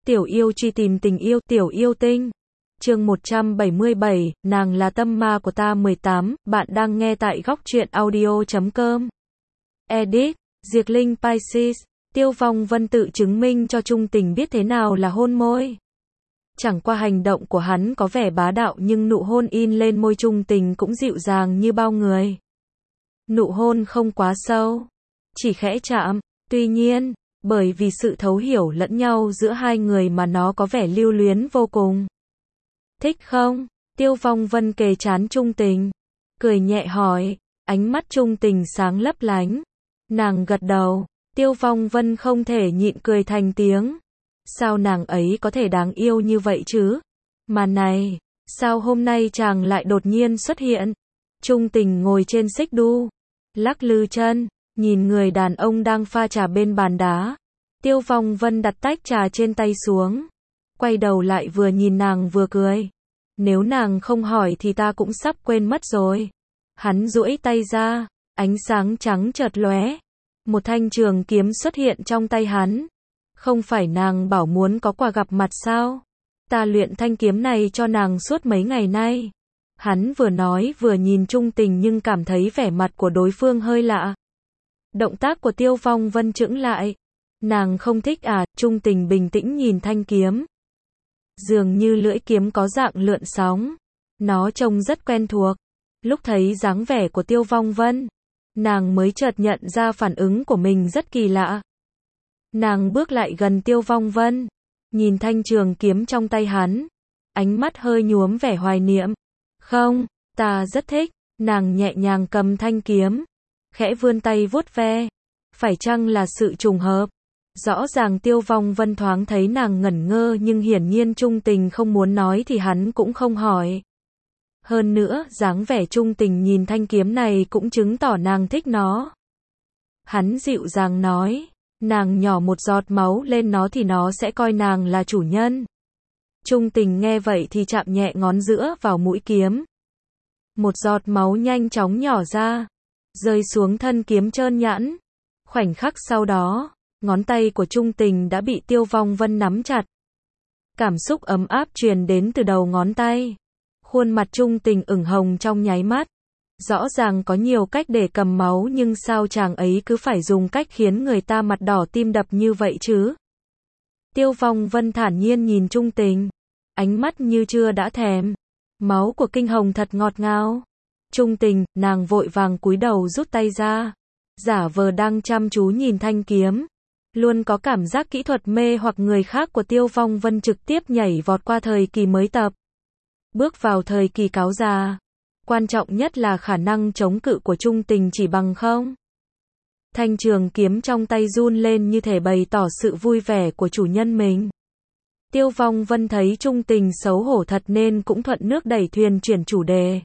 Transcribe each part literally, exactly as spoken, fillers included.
Tiểu yêu truy tìm tình yêu, tiểu yêu tinh. Chương một trăm bảy mươi bảy, nàng là tâm ma của ta mười tám, bạn đang nghe tại góc truyện audio chấm com. Edit, Diệc Linh Pisces, Tiêu Phong Vân tự chứng minh cho Trung Tình biết thế nào là hôn môi. Chẳng qua hành động của hắn có vẻ bá đạo nhưng nụ hôn in lên môi Trung Tình cũng dịu dàng như bao người. Nụ hôn không quá sâu, chỉ khẽ chạm, tuy nhiên, bởi vì sự thấu hiểu lẫn nhau giữa hai người mà nó có vẻ lưu luyến vô cùng. Thích không? Tiêu Phong Vân kề trán Trung Tình, cười nhẹ hỏi, ánh mắt Trung Tình sáng lấp lánh. Nàng gật đầu, Tiêu Phong Vân không thể nhịn cười thành tiếng. Sao nàng ấy có thể đáng yêu như vậy chứ? Mà này, sao hôm nay chàng lại đột nhiên xuất hiện? Trung Tình ngồi trên xích đu, lắc lư chân, nhìn người đàn ông đang pha trà bên bàn đá. Tiêu Phong Vân đặt tách trà trên tay xuống, quay đầu lại vừa nhìn nàng vừa cười. Nếu nàng không hỏi thì ta cũng sắp quên mất rồi. Hắn duỗi tay ra, ánh sáng trắng chợt lóe. Một thanh trường kiếm xuất hiện trong tay hắn. Không phải nàng bảo muốn có quà gặp mặt sao? Ta luyện thanh kiếm này cho nàng suốt mấy ngày nay. Hắn vừa nói vừa nhìn Trung Tình nhưng cảm thấy vẻ mặt của đối phương hơi lạ. Động tác của Tiêu Phong Vân chững lại. Nàng không thích à? Trung Tình bình tĩnh nhìn thanh kiếm. Dường như lưỡi kiếm có dạng lượn sóng. Nó trông rất quen thuộc. Lúc thấy dáng vẻ của Tiêu Phong Vân, nàng mới chợt nhận ra phản ứng của mình rất kỳ lạ. Nàng bước lại gần Tiêu Phong Vân, nhìn thanh trường kiếm trong tay hắn, ánh mắt hơi nhuốm vẻ hoài niệm. Không, ta rất thích. Nàng nhẹ nhàng cầm thanh kiếm, khẽ vươn tay vuốt ve. Phải chăng là sự trùng hợp? Rõ ràng Tiêu Phong Vân thoáng thấy nàng ngẩn ngơ nhưng hiển nhiên Trung Tình không muốn nói thì hắn cũng không hỏi. Hơn nữa, dáng vẻ Trung Tình nhìn thanh kiếm này cũng chứng tỏ nàng thích nó. Hắn dịu dàng nói, nàng nhỏ một giọt máu lên nó thì nó sẽ coi nàng là chủ nhân. Trung Tình nghe vậy thì chạm nhẹ ngón giữa vào mũi kiếm. Một giọt máu nhanh chóng nhỏ ra, rơi xuống thân kiếm trơn nhẵn. Khoảnh khắc sau đó, ngón tay của Trung Tình đã bị Tiêu Phong Vân nắm chặt. Cảm xúc ấm áp truyền đến từ đầu ngón tay. Khuôn mặt Trung Tình ửng hồng trong nháy mắt. Rõ ràng có nhiều cách để cầm máu nhưng sao chàng ấy cứ phải dùng cách khiến người ta mặt đỏ tim đập như vậy chứ? Tiêu Phong Vân thản nhiên nhìn Trung Tình, ánh mắt như chưa đã thèm. Máu của kinh hồng thật ngọt ngào. Trung Tình, nàng vội vàng cúi đầu rút tay ra, giả vờ đang chăm chú nhìn thanh kiếm. Luôn có cảm giác kỹ thuật mê hoặc người khác của Tiêu Phong Vân trực tiếp nhảy vọt qua thời kỳ mới tập, bước vào thời kỳ cáo già. Quan trọng nhất là khả năng chống cự của Trung Tình chỉ bằng không. Thanh trường kiếm trong tay run lên như thể bày tỏ sự vui vẻ của chủ nhân mình. Tiêu Phong Vân thấy Trung Tình xấu hổ thật nên cũng thuận nước đẩy thuyền chuyển chủ đề.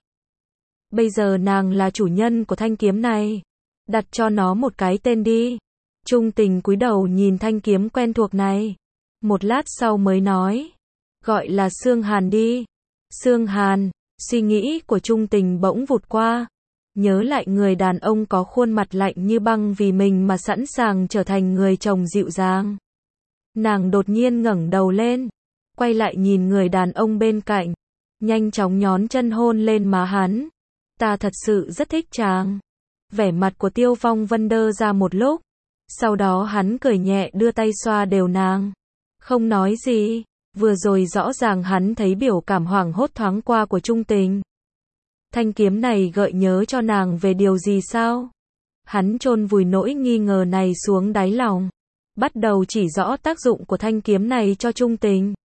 Bây giờ nàng là chủ nhân của thanh kiếm này, đặt cho nó một cái tên đi. Trung Tình cúi đầu nhìn thanh kiếm quen thuộc này, một lát sau mới nói, gọi là Xương Hàn đi. Xương Hàn. Suy nghĩ của Trung Tình bỗng vụt qua, nhớ lại người đàn ông có khuôn mặt lạnh như băng vì mình mà sẵn sàng trở thành người chồng dịu dàng. Nàng đột nhiên ngẩng đầu lên, quay lại nhìn người đàn ông bên cạnh, nhanh chóng nhón chân hôn lên má hắn. Ta thật sự rất thích chàng. Vẻ mặt của Tiêu Phong Vân đơ ra một lúc, sau đó hắn cười nhẹ đưa tay xoa đều nàng. Không nói gì. Vừa rồi rõ ràng hắn thấy biểu cảm hoảng hốt thoáng qua của Trung Tình. Thanh kiếm này gợi nhớ cho nàng về điều gì sao? Hắn chôn vùi nỗi nghi ngờ này xuống đáy lòng, bắt đầu chỉ rõ tác dụng của thanh kiếm này cho Trung Tình.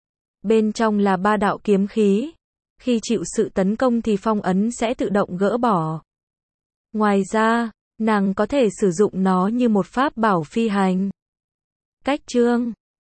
Bên trong là ba đạo kiếm khí. Khi chịu sự tấn công thì phong ấn sẽ tự động gỡ bỏ. Ngoài ra, nàng có thể sử dụng nó như một pháp bảo phi hành. Cách chương